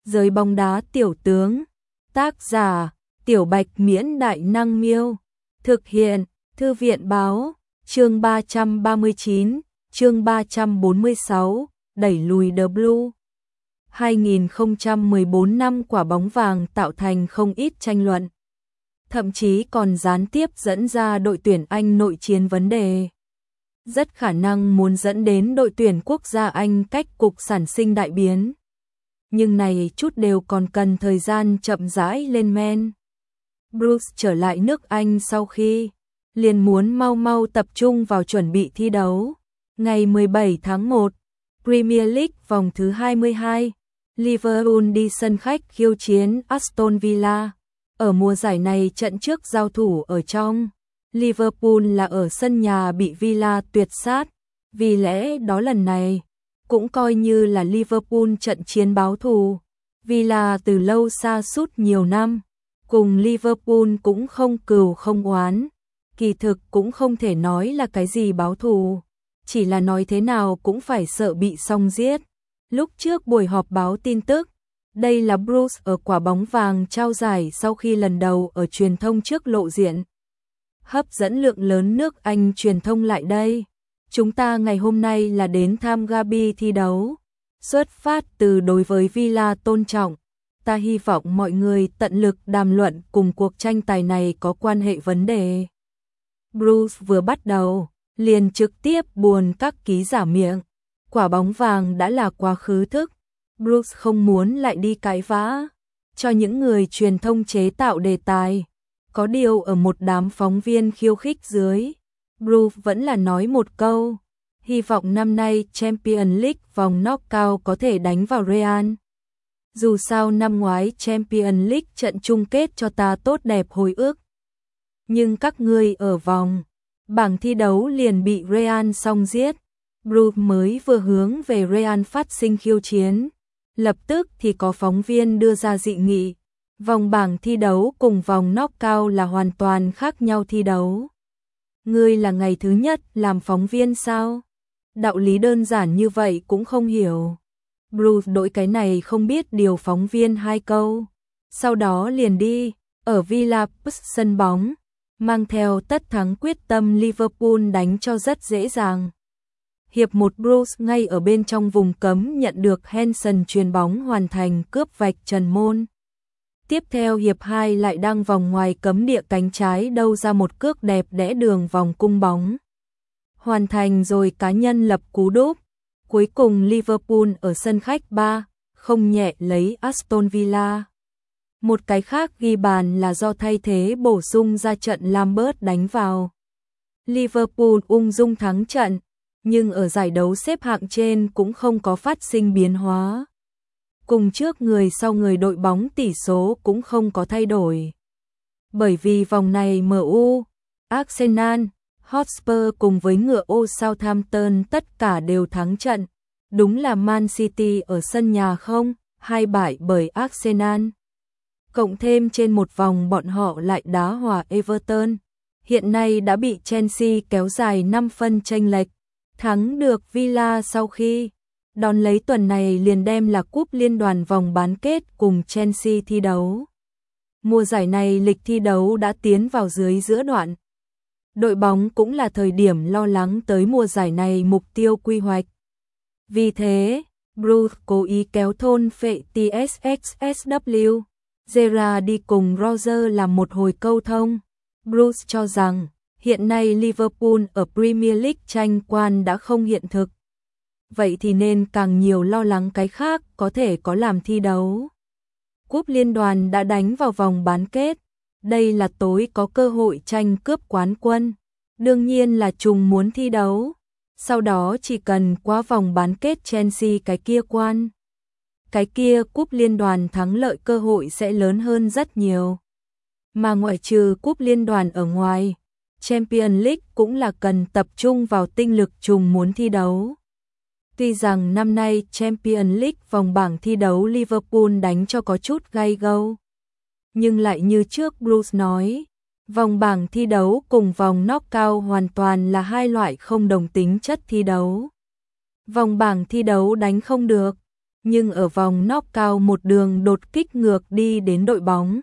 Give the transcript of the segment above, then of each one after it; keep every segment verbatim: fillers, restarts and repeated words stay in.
Giới bóng đá tiểu tướng. Tác giả: Tiểu Bạch Miễn Đại Năng Miêu. Thực hiện: Thư viện Báo. Chương ba trăm ba mươi chín, chương ba trăm bốn mươi sáu, đẩy lùi The Blue. hai nghìn không trăm mười bốn năm quả bóng vàng tạo thành không ít tranh luận, thậm chí còn gián tiếp dẫn ra đội tuyển Anh nội chiến vấn đề. Rất khả năng muốn dẫn đến đội tuyển quốc gia Anh cách cục sản sinh đại biến. Nhưng này chút đều còn cần thời gian chậm rãi lên men. Bruce trở lại nước Anh sau khi liền muốn mau mau tập trung vào chuẩn bị thi đấu. Ngày mười bảy tháng một, Premier League vòng thứ hai mươi hai, Liverpool đi sân khách khiêu chiến Aston Villa. Ở mùa giải này trận trước giao thủ ở trong Liverpool là ở sân nhà bị Villa tuyệt sát, vì lẽ đó lần này cũng coi như là Liverpool trận chiến báo thù. Villa từ lâu sa sút nhiều năm, cùng Liverpool cũng không cừu không oán, kỳ thực cũng không thể nói là cái gì báo thù, chỉ là nói thế nào cũng phải sợ bị song giết. Lúc trước buổi họp báo tin tức, đây là Bruce ở quả bóng vàng trao giải sau khi lần đầu ở truyền thông trước lộ diện, hấp dẫn lượng lớn nước Anh truyền thông lại đây. Chúng ta ngày hôm nay là đến tham Gabi thi đấu, xuất phát từ đối với Villa tôn trọng. Ta hy vọng mọi người tận lực đàm luận cùng cuộc tranh tài này có quan hệ vấn đề. Bruce vừa bắt đầu, liền trực tiếp buồn các ký giả miệng. Quả bóng vàng đã là quá khứ thức. Bruce không muốn lại đi cãi vã, cho những người truyền thông chế tạo đề tài. Có điều ở một đám phóng viên khiêu khích dưới, Bruce vẫn là nói một câu, hy vọng năm nay Champions League vòng knockout có thể đánh vào Real. Dù sao năm ngoái Champions League trận chung kết cho ta tốt đẹp hồi ức. Nhưng các ngươi ở vòng bảng thi đấu liền bị Real song giết. Bruce mới vừa hướng về Real phát sinh khiêu chiến, lập tức thì có phóng viên đưa ra dị nghị. Vòng bảng thi đấu cùng vòng knockout là hoàn toàn khác nhau thi đấu. Ngươi là ngày thứ nhất làm phóng viên sao? Đạo lý đơn giản như vậy cũng không hiểu. Bruce đội cái này không biết điều phóng viên hai câu. Sau đó liền đi, ở Villa Park sân bóng, mang theo tất thắng quyết tâm Liverpool đánh cho rất dễ dàng. Hiệp một Bruce ngay ở bên trong vùng cấm nhận được Henson chuyền bóng hoàn thành cướp vạch trần môn. Tiếp theo hiệp hai lại đang vòng ngoài cấm địa cánh trái đâu ra một cước đẹp đẽ đường vòng cung bóng. Hoàn thành rồi cá nhân lập cú đúp. Cuối cùng Liverpool ở sân khách ba không nhẹ lấy Aston Villa. Một cái khác ghi bàn là do thay thế bổ sung ra trận Lambert đánh vào. Liverpool ung dung thắng trận, nhưng ở giải đấu xếp hạng trên cũng không có phát sinh biến hóa. Cùng trước người sau người đội bóng tỷ số cũng không có thay đổi. Bởi vì vòng này em u, Arsenal, Hotspur cùng với ngựa ô Southampton tất cả đều thắng trận. Đúng là Man City ở sân nhà không, hai bại bởi Arsenal. Cộng thêm trên một vòng bọn họ lại đá hòa Everton. Hiện nay đã bị Chelsea kéo dài năm phân chênh lệch. Thắng được Villa sau khi đón lấy tuần này liền đem là cúp liên đoàn vòng bán kết cùng Chelsea thi đấu. Mùa giải này lịch thi đấu đã tiến vào dưới giữa đoạn. Đội bóng cũng là thời điểm lo lắng tới mùa giải này mục tiêu quy hoạch. Vì thế, Bruce cố ý kéo thôn phệ tê ét ích ét vê, Gerrard đi cùng Roger làm một hồi câu thông. Bruce cho rằng, hiện nay Liverpool ở Premier League tranh quan đã không hiện thực. Vậy thì nên càng nhiều lo lắng cái khác có thể có làm thi đấu. Cúp liên đoàn đã đánh vào vòng bán kết. Đây là tối có cơ hội tranh cướp quán quân. Đương nhiên là trùng muốn thi đấu. Sau đó chỉ cần qua vòng bán kết Chelsea cái kia quan. Cái kia cúp liên đoàn thắng lợi cơ hội sẽ lớn hơn rất nhiều. Mà ngoại trừ cúp liên đoàn ở ngoài, Champions League cũng là cần tập trung vào tinh lực trùng muốn thi đấu. Tuy rằng năm nay Champions League vòng bảng thi đấu Liverpool đánh cho có chút gay go, nhưng lại như trước Bruce nói, vòng bảng thi đấu cùng vòng knockout hoàn toàn là hai loại không đồng tính chất thi đấu. Vòng bảng thi đấu đánh không được, nhưng ở vòng knock-out một đường đột kích ngược đi đến đội bóng.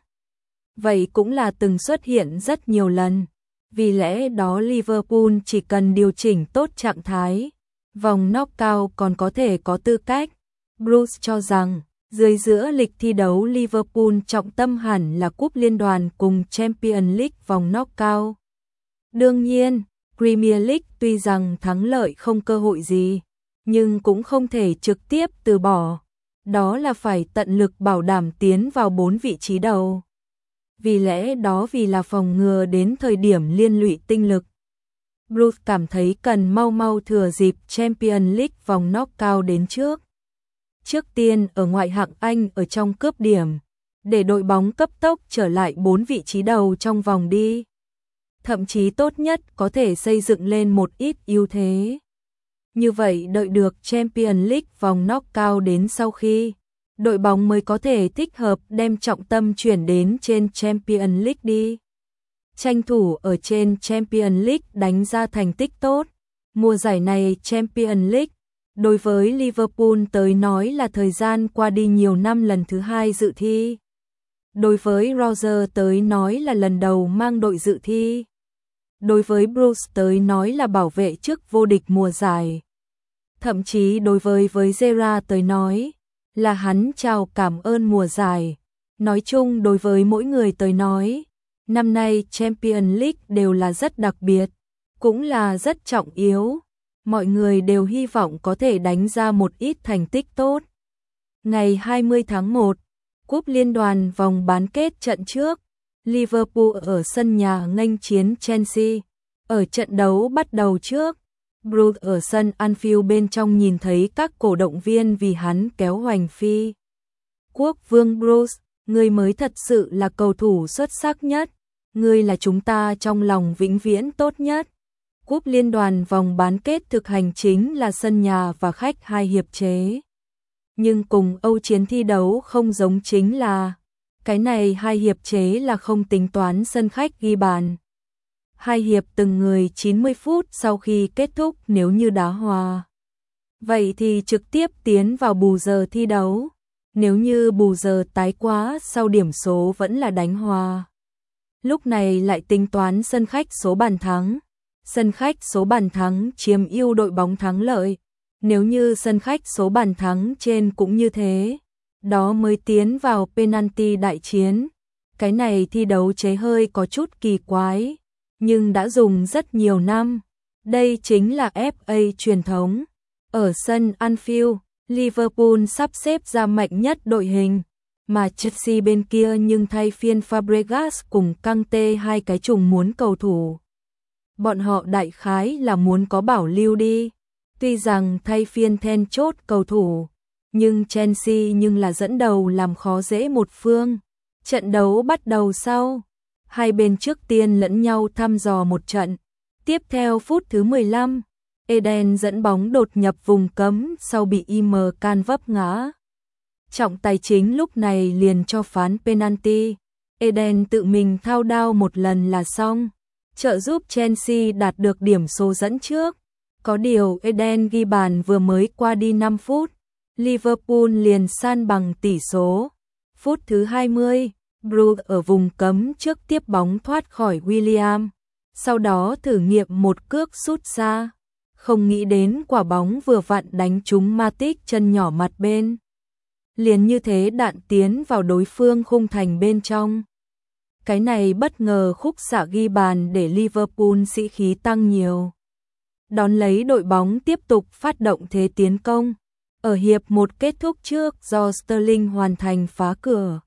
Vậy cũng là từng xuất hiện rất nhiều lần. Vì lẽ đó Liverpool chỉ cần điều chỉnh tốt trạng thái, vòng knock-out còn có thể có tư cách. Bruce cho rằng, dưới giữa lịch thi đấu Liverpool trọng tâm hẳn là cúp liên đoàn cùng Champions League vòng knock-out. Đương nhiên, Premier League tuy rằng thắng lợi không cơ hội gì, nhưng cũng không thể trực tiếp từ bỏ. Đó là phải tận lực bảo đảm tiến vào bốn vị trí đầu. Vì lẽ đó vì là phòng ngừa đến thời điểm liên lụy tinh lực, Bruce cảm thấy cần mau mau thừa dịp Champions League vòng knock-out đến trước. Trước tiên ở ngoại hạng Anh ở trong cướp điểm, để đội bóng cấp tốc trở lại bốn vị trí đầu trong vòng đi. Thậm chí tốt nhất có thể xây dựng lên một ít ưu thế. Như vậy đợi được Champions League vòng knock-out đến sau khi, đội bóng mới có thể thích hợp đem trọng tâm chuyển đến trên Champions League đi. Tranh thủ ở trên Champions League đánh ra thành tích tốt. Mùa giải này Champions League, đối với Liverpool tới nói là thời gian qua đi nhiều năm lần thứ hai dự thi. Đối với Roger tới nói là lần đầu mang đội dự thi. Đối với Bruce tới nói là bảo vệ chức vô địch mùa giải. Thậm chí đối với với Gerrard tới nói là hắn chào cảm ơn mùa giải. Nói chung đối với mỗi người tới nói, năm nay Champions League đều là rất đặc biệt, cũng là rất trọng yếu. Mọi người đều hy vọng có thể đánh ra một ít thành tích tốt. Ngày hai mươi tháng một, Cúp Liên đoàn vòng bán kết trận trước, Liverpool ở sân nhà nghênh chiến Chelsea. Ở trận đấu bắt đầu trước, Bruce ở sân Anfield bên trong nhìn thấy các cổ động viên vì hắn kéo hoành phi. Quốc vương Bruce, ngươi mới thật sự là cầu thủ xuất sắc nhất, ngươi là chúng ta trong lòng vĩnh viễn tốt nhất. Cúp Liên đoàn vòng bán kết thực hành chính là sân nhà và khách hai hiệp chế. Nhưng cùng Âu chiến thi đấu không giống chính là, cái này hai hiệp chế là không tính toán sân khách ghi bàn. Hai hiệp từng người chín mươi phút sau khi kết thúc nếu như đá hòa. Vậy thì trực tiếp tiến vào bù giờ thi đấu. Nếu như bù giờ tái quá sau điểm số vẫn là đánh hòa. Lúc này lại tính toán sân khách số bàn thắng. Sân khách số bàn thắng chiếm ưu đội bóng thắng lợi. Nếu như sân khách số bàn thắng trên cũng như thế, đó mới tiến vào penalty đại chiến. Cái này thi đấu chế hơi có chút kỳ quái, nhưng đã dùng rất nhiều năm. Đây chính là ép a truyền thống. Ở sân Anfield, Liverpool sắp xếp ra mạnh nhất đội hình, mà Chelsea bên kia nhưng thay phiên Fabregas cùng Kante hai cái trùng muốn cầu thủ. Bọn họ đại khái là muốn có bảo lưu đi. Tuy rằng thay phiên then chốt cầu thủ, nhưng Chelsea nhưng là dẫn đầu làm khó dễ một phương. Trận đấu bắt đầu sau, hai bên trước tiên lẫn nhau thăm dò một trận. Tiếp theo phút thứ mười lăm, Eden dẫn bóng đột nhập vùng cấm sau bị i em can vấp ngã. Trọng tài chính lúc này liền cho phán penalty. Eden tự mình thao đao một lần là xong, trợ giúp Chelsea đạt được điểm số dẫn trước. Có điều Eden ghi bàn vừa mới qua đi năm phút, Liverpool liền san bằng tỷ số. Phút thứ hai mươi, Bruce ở vùng cấm trước tiếp bóng thoát khỏi William, sau đó thử nghiệm một cước sút xa. Không nghĩ đến quả bóng vừa vặn đánh trúng Matic chân nhỏ mặt bên. Liền như thế đạn tiến vào đối phương khung thành bên trong. Cái này bất ngờ khúc xạ ghi bàn để Liverpool sĩ khí tăng nhiều. Đón lấy đội bóng tiếp tục phát động thế tiến công. Ở hiệp một kết thúc trước do Sterling hoàn thành phá cửa.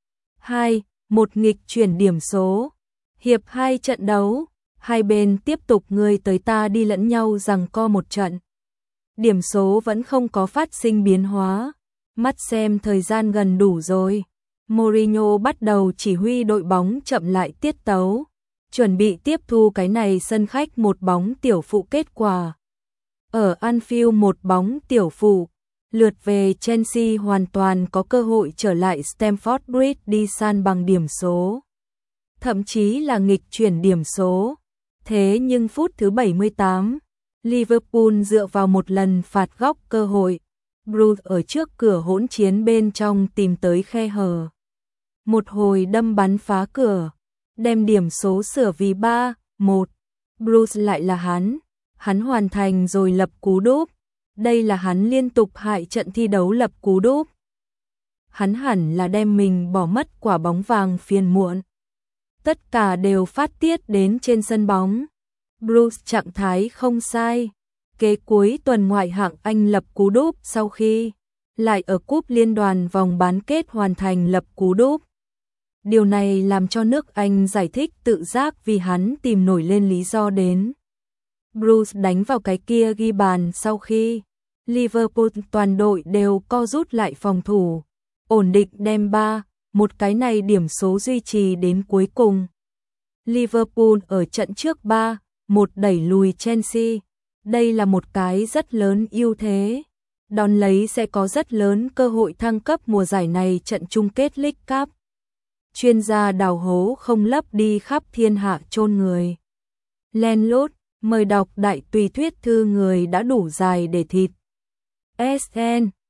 hai một nghịch chuyển điểm số. Hiệp hai trận đấu, hai bên tiếp tục người tới ta đi lẫn nhau giằng co một trận. Điểm số vẫn không có phát sinh biến hóa. Mắt xem thời gian gần đủ rồi. Mourinho bắt đầu chỉ huy đội bóng chậm lại tiết tấu, chuẩn bị tiếp thu cái này sân khách một bóng tiểu phụ kết quả. Ở Anfield một bóng tiểu phụ, lượt về Chelsea hoàn toàn có cơ hội trở lại Stamford Bridge đi san bằng điểm số. Thậm chí là nghịch chuyển điểm số. Thế nhưng phút thứ bảy mươi tám, Liverpool dựa vào một lần phạt góc cơ hội, Bruce ở trước cửa hỗn chiến bên trong tìm tới khe hở. Một hồi đâm bắn phá cửa, đem điểm số sửa vì ba một. Bruce lại là hắn, hắn hoàn thành rồi lập cú đúp. Đây là hắn liên tục hại trận thi đấu lập cú đúp. Hắn hẳn là đem mình bỏ mất quả bóng vàng phiền muộn. Tất cả đều phát tiết đến trên sân bóng. Bruce trạng thái không sai. Kế cuối tuần ngoại hạng Anh lập cú đúp sau khi lại ở cúp liên đoàn vòng bán kết hoàn thành lập cú đúp. Điều này làm cho nước Anh giải thích tự giác vì hắn tìm nổi lên lý do đến. Bruce đánh vào cái kia ghi bàn sau khi Liverpool toàn đội đều co rút lại phòng thủ, ổn định đem ba một cái này điểm số duy trì đến cuối cùng. Liverpool ở trận trước ba một đẩy lùi Chelsea. Đây là một cái rất lớn ưu thế. Đón lấy sẽ có rất lớn cơ hội thăng cấp mùa giải này trận chung kết League Cup. Chuyên gia đào hố không lấp đi khắp thiên hạ chôn người. Len lút, mời đọc đại tùy thuyết thư người đã đủ dài để thịt. ét en